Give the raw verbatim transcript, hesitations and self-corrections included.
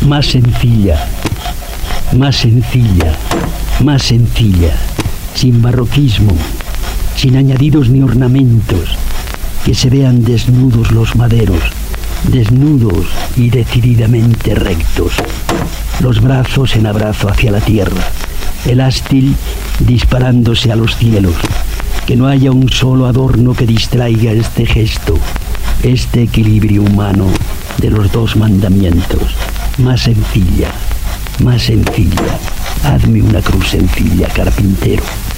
más sencilla, más sencilla, más sencilla, sin barroquismo, sin añadidos ni ornamentos, que se vean desnudos los maderos, desnudos y decididamente rectos, los brazos en abrazo hacia la tierra, el ástil disparándose a los cielos, que no haya un solo adorno que distraiga este gesto, este equilibrio humano de los dos mandamientos. Más sencilla, más sencilla, hazme una cruz sencilla, carpintero.